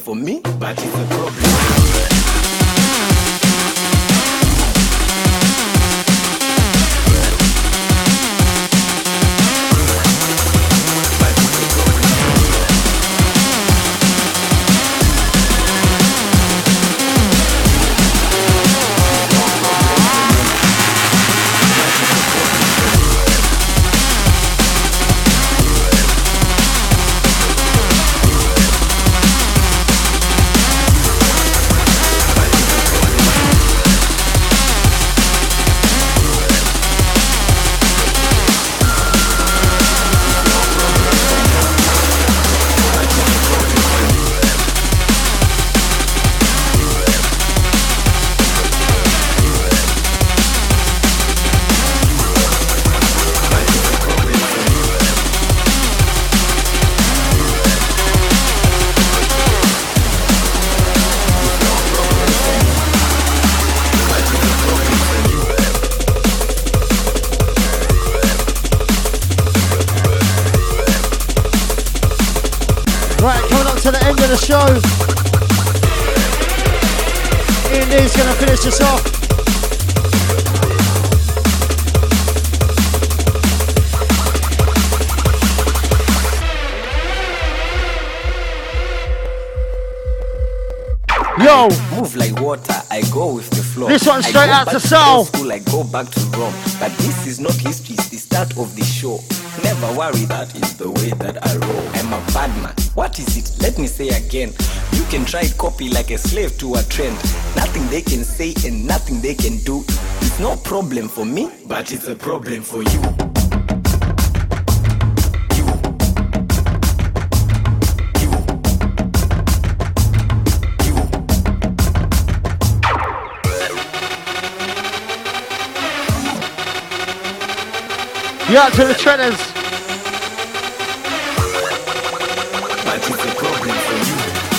for me, but it's a problem. The show. Ian D's gonna finish this off. Yo! Move like water, I go with the flow. This one straight out to Soul. School, I go back to Rome. But this is not history, it's the start of the show. Never worry, that is the way that I roll. I'm a bad man. What is it? Let me say again. You can try copy like a slave to a trend. Nothing they can say and nothing they can do. It's no problem for me, but it's a problem for you. Yeah, to the treaders. But it's a problem for you.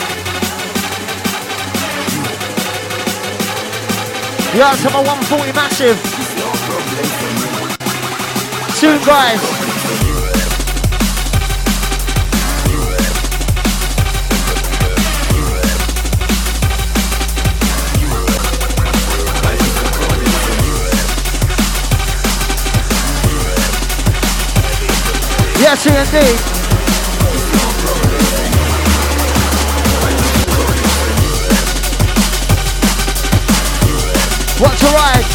Yeah, to my 140 massive. It's no problem for me. Soon, guys. Yes, indeed. What's a ride?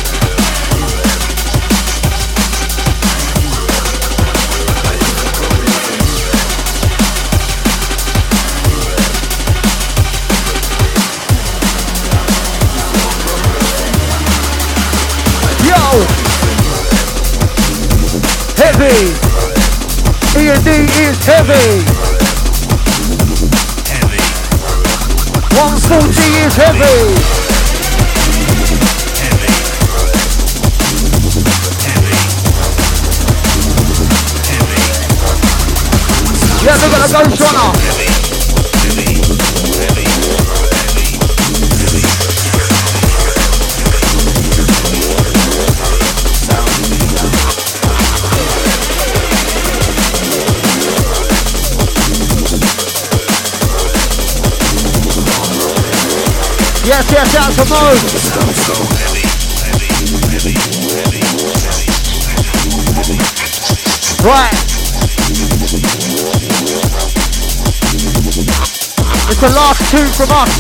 Yo! Heavy! E&D is heavy. Heavy. 140 is heavy. Heavy. Heavy. Heavy. Yeah, look at the Ghost Runner. Heavy. Heavy. Heavy. Yes, out to Mo. Right. It's the last two from us.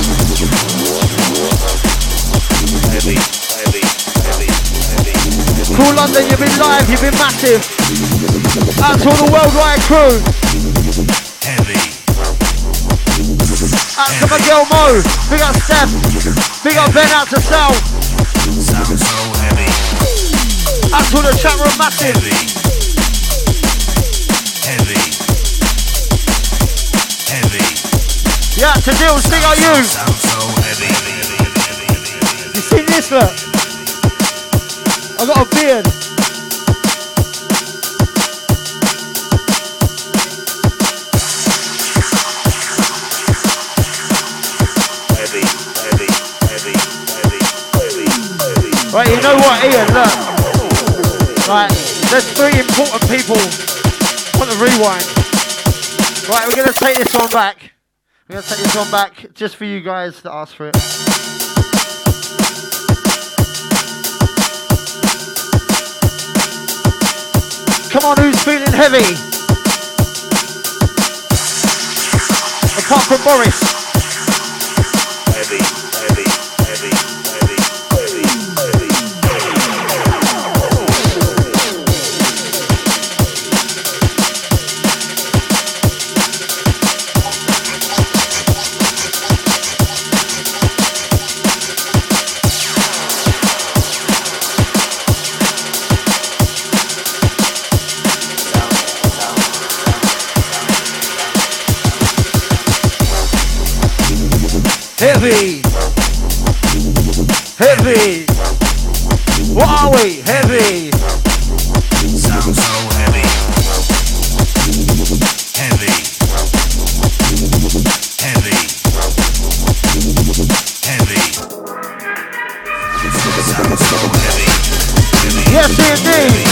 Cool London, you've been live, you've been massive. Out to all the worldwide crew. Out to my girl Mo, big up Steph, big up Ben, out to Sal. Sounds so heavy. Out to the chat room massive. Heavy. Heavy. Yeah, to Deals, big up you. Sounds so heavy. You seen this look? I got a beard. Right, you know what, Ian, look. Right, there's three important people on the rewind. Right, we're going to take this one back. We're going to take this one back just for you guys that asked for it. Come on, who's feeling heavy? Apart from Boris. Heavy, heavy, heavy, heavy, heavy, heavy. Heavy! Heavy! What are we? Heavy! Sound so heavy. Heavy. Heavy. Heavy. Sound so heavy. Heavy. Yes, indeed!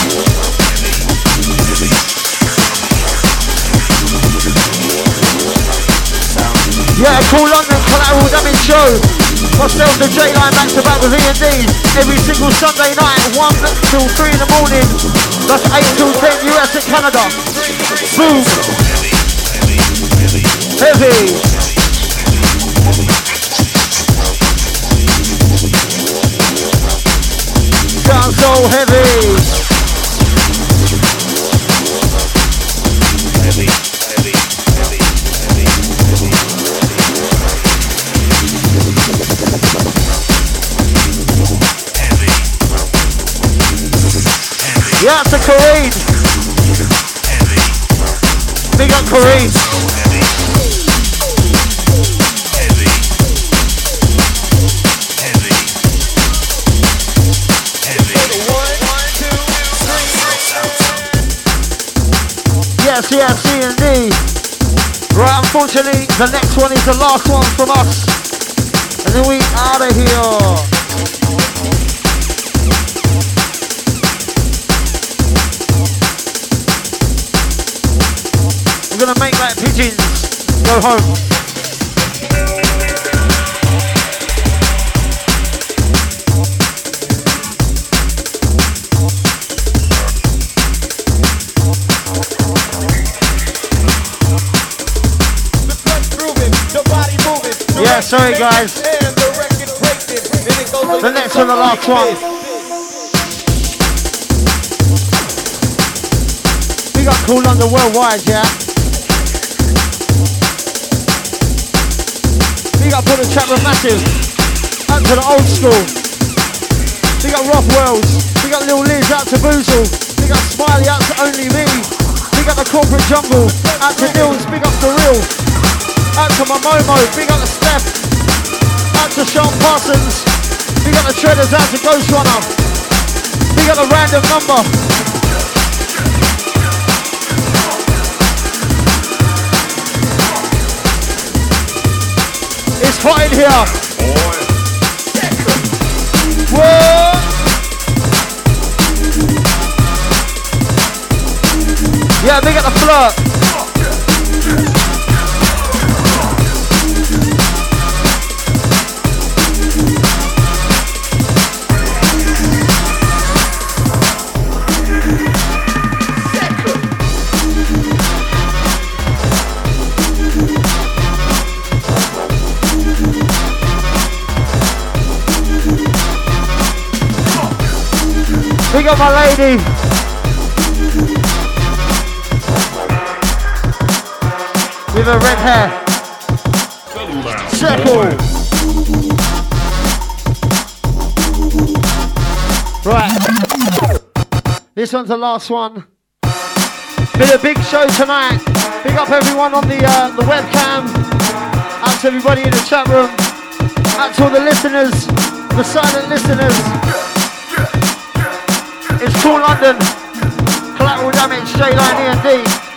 Yeah, Cool London Collateral Damage Show. Myself, the J-Line, back to back with E&D. Every single Sunday night, 1 till 3 in the morning. That's 8 till 10, US and Canada. Boom. Heavy. Sounds so heavy. Heavy. Heavy. Heavy. Heavy. Heavy. Yeah, it's a Kareem. Big up Kareem. Yes, yes, C&D. Right, unfortunately, the next one is the last one from us. And then we out of here. We're gonna make like pigeons go home. Yeah, sorry guys. The next one, the last one. We got Cool London worldwide, yeah. We got Put a Chat with Massive. Out to the old school. We got Rough Wells. We got Lil Liz out to Boozle. We got Smiley out to Only Me. We got the Corporate Jungle. Out to Nils, big up The Real. Out to my Momo, big up the Steph. Out to Sean Parsons. Big up the Treaders, out to Ghost Runner. Big up the Random Number. It's hot in here. Whoa! Yeah, big up the Flirt. Big up my lady. With her red hair. Circle. Right. This one's the last one. Been a big show tonight. Big up everyone on the webcam. Out to everybody in the chat room. Out to all the listeners. The silent listeners. It's Cool London, Collateral Damage, J-Line, E&D.